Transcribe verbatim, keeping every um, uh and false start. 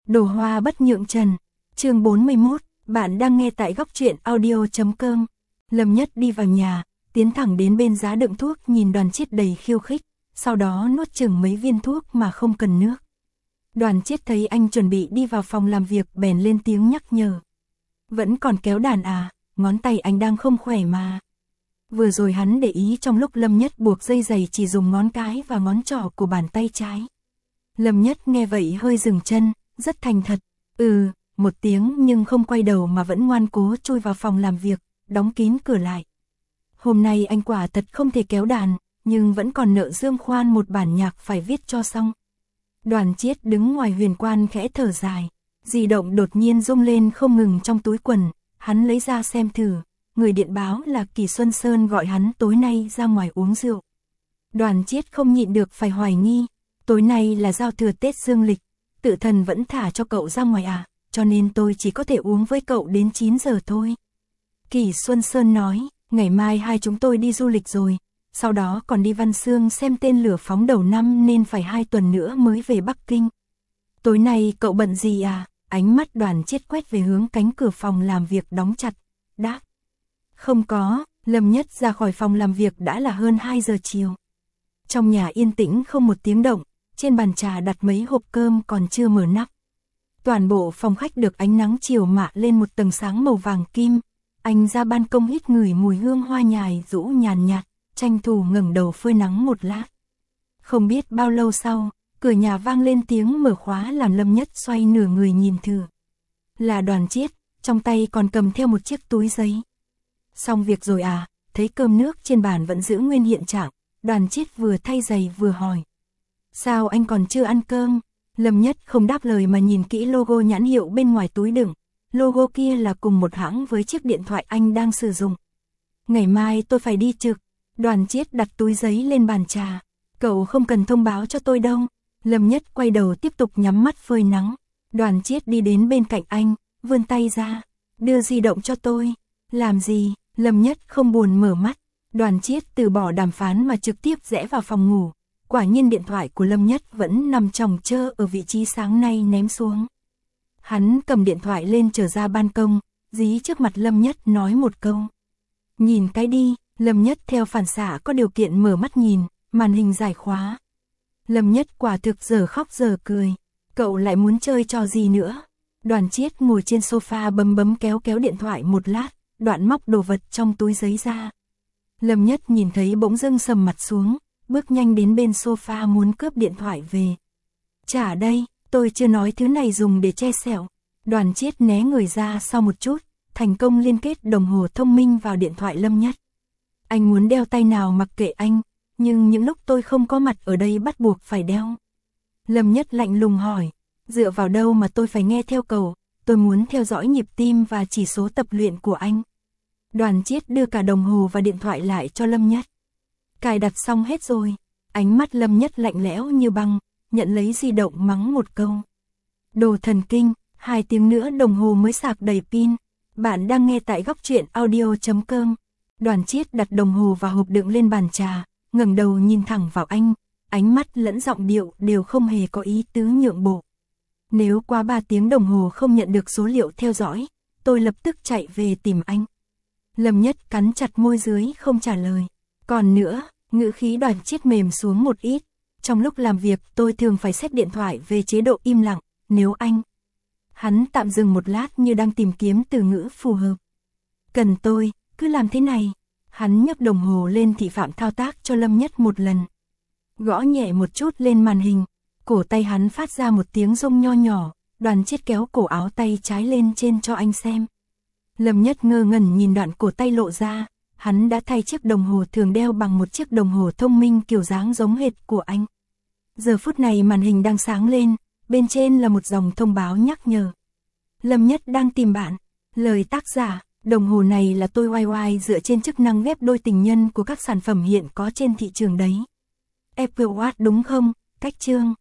Đồ hoa bất nhượng trần. Chương bốn mươi mốt, bạn đang nghe tại góc truyện audio chấm com. Lâm Nhất đi vào nhà, tiến thẳng đến bên giá đựng thuốc, nhìn Đoàn Chiết đầy khiêu khích, sau đó nuốt chửng mấy viên thuốc mà không cần nước. Đoàn Chiết thấy anh chuẩn bị đi vào phòng làm việc bèn lên tiếng nhắc nhở. Vẫn còn kéo đàn à, ngón tay anh đang không khỏe mà. Vừa rồi hắn để ý trong lúc Lâm Nhất buộc dây giày chỉ dùng ngón cái và ngón trỏ của bàn tay trái. Lâm Nhất nghe vậy hơi dừng chân, rất thành thật, ừ, một tiếng nhưng không quay đầu mà vẫn ngoan cố chui vào phòng làm việc, đóng kín cửa lại. Hôm nay anh quả thật không thể kéo đàn, nhưng vẫn còn nợ Dương Khoan một bản nhạc phải viết cho xong. Đoàn Chiết đứng ngoài huyền quan khẽ thở dài, di động đột nhiên rung lên không ngừng trong túi quần, hắn lấy ra xem thử, người điện báo là Kỳ Xuân Sơn gọi hắn tối nay ra ngoài uống rượu. Đoàn Chiết không nhịn được phải hoài nghi, tối nay là giao thừa Tết dương lịch, tự thần vẫn thả cho cậu ra ngoài à, cho nên tôi chỉ có thể uống với cậu đến chín giờ thôi. Kỳ Xuân Sơn nói, ngày mai hai chúng tôi đi du lịch rồi, sau đó còn đi Văn Xương xem tên lửa phóng đầu năm nên phải hai tuần nữa mới về Bắc Kinh. Tối nay cậu bận gì à? Ánh mắt Đoàn Chiết quét về hướng cánh cửa phòng làm việc đóng chặt, đáp. Không có, Lâm Nhất ra khỏi phòng làm việc đã là hơn hai giờ chiều. Trong nhà yên tĩnh không một tiếng động, trên bàn trà đặt mấy hộp cơm còn chưa mở nắp. Toàn bộ phòng khách được ánh nắng chiều mạ lên một tầng sáng màu vàng kim. Anh ra ban công hít ngửi mùi hương hoa nhài rũ nhàn nhạt, tranh thủ ngẩng đầu phơi nắng một lát. Không biết bao lâu sau, cửa nhà vang lên tiếng mở khóa làm Lâm Nhất xoay nửa người nhìn thử. Là Đoàn Chiết, trong tay còn cầm theo một chiếc túi giấy. Xong việc rồi à? Thấy cơm nước trên bàn vẫn giữ nguyên hiện trạng, Đoàn Chiết vừa thay giày vừa hỏi. Sao anh còn chưa ăn cơm? Lâm Nhất không đáp lời mà nhìn kỹ logo nhãn hiệu bên ngoài túi đựng. Logo kia là cùng một hãng với chiếc điện thoại anh đang sử dụng. Ngày mai tôi phải đi trực. Đoàn Chiết đặt túi giấy lên bàn trà. Cậu không cần thông báo cho tôi đâu. Lâm Nhất quay đầu tiếp tục nhắm mắt phơi nắng. Đoàn Chiết đi đến bên cạnh anh, vươn tay ra. Đưa di động cho tôi. Làm gì? Lâm Nhất không buồn mở mắt. Đoàn Chiết từ bỏ đàm phán mà trực tiếp rẽ vào phòng ngủ. Quả nhiên điện thoại của Lâm Nhất vẫn nằm chồng chơ ở vị trí sáng nay ném xuống. Hắn cầm điện thoại lên trở ra ban công, dí trước mặt Lâm Nhất nói một câu. Nhìn cái đi, Lâm Nhất theo phản xạ có điều kiện mở mắt nhìn, màn hình giải khóa. Lâm Nhất quả thực giờ khóc giờ cười, cậu lại muốn chơi trò gì nữa? Đoàn Chiết ngồi trên sofa bấm bấm kéo kéo điện thoại một lát, đoạn móc đồ vật trong túi giấy ra. Lâm Nhất nhìn thấy bỗng dưng sầm mặt xuống, bước nhanh đến bên sofa muốn cướp điện thoại về. Trả đây, tôi chưa nói thứ này dùng để che sẹo. Đoàn Chiết né người ra sau một chút, thành công liên kết đồng hồ thông minh vào điện thoại Lâm Nhất. Anh muốn đeo tay nào mặc kệ anh, nhưng những lúc tôi không có mặt ở đây bắt buộc phải đeo. Lâm Nhất lạnh lùng hỏi, dựa vào đâu mà tôi phải nghe theo cậu, tôi muốn theo dõi nhịp tim và chỉ số tập luyện của anh. Đoàn Chiết đưa cả đồng hồ và điện thoại lại cho Lâm Nhất. Cài đặt xong hết rồi, ánh mắt Lâm Nhất lạnh lẽo như băng, nhận lấy di động mắng một câu. Đồ thần kinh, hai tiếng nữa đồng hồ mới sạc đầy pin. Bạn đang nghe tại góc truyện audio chấm com. Đoàn Chiết đặt đồng hồ và hộp đựng lên bàn trà, ngẩng đầu nhìn thẳng vào anh, ánh mắt lẫn giọng điệu đều không hề có ý tứ nhượng bộ. Nếu qua ba tiếng đồng hồ không nhận được số liệu theo dõi, tôi lập tức chạy về tìm anh. Lâm Nhất cắn chặt môi dưới không trả lời. Còn nữa, ngữ khí Đoàn Chiết mềm xuống một ít. Trong lúc làm việc tôi thường phải set điện thoại về chế độ im lặng, nếu anh... Hắn tạm dừng một lát như đang tìm kiếm từ ngữ phù hợp. Cần tôi, cứ làm thế này. Hắn nhấc đồng hồ lên thị phạm thao tác cho Lâm Nhất một lần. Gõ nhẹ một chút lên màn hình, cổ tay hắn phát ra một tiếng rông nho nhỏ, Đoàn Chiết kéo cổ áo tay trái lên trên cho anh xem. Lâm Nhất ngơ ngẩn nhìn đoạn cổ tay lộ ra, hắn đã thay chiếc đồng hồ thường đeo bằng một chiếc đồng hồ thông minh kiểu dáng giống hệt của anh. Giờ phút này màn hình đang sáng lên, bên trên là một dòng thông báo nhắc nhở. Lâm Nhất đang tìm bạn. Lời tác giả, đồng hồ này là tôi oai oai dựa trên chức năng ghép đôi tình nhân của các sản phẩm hiện có trên thị trường đấy. Apple Watch đúng không? Cách chương.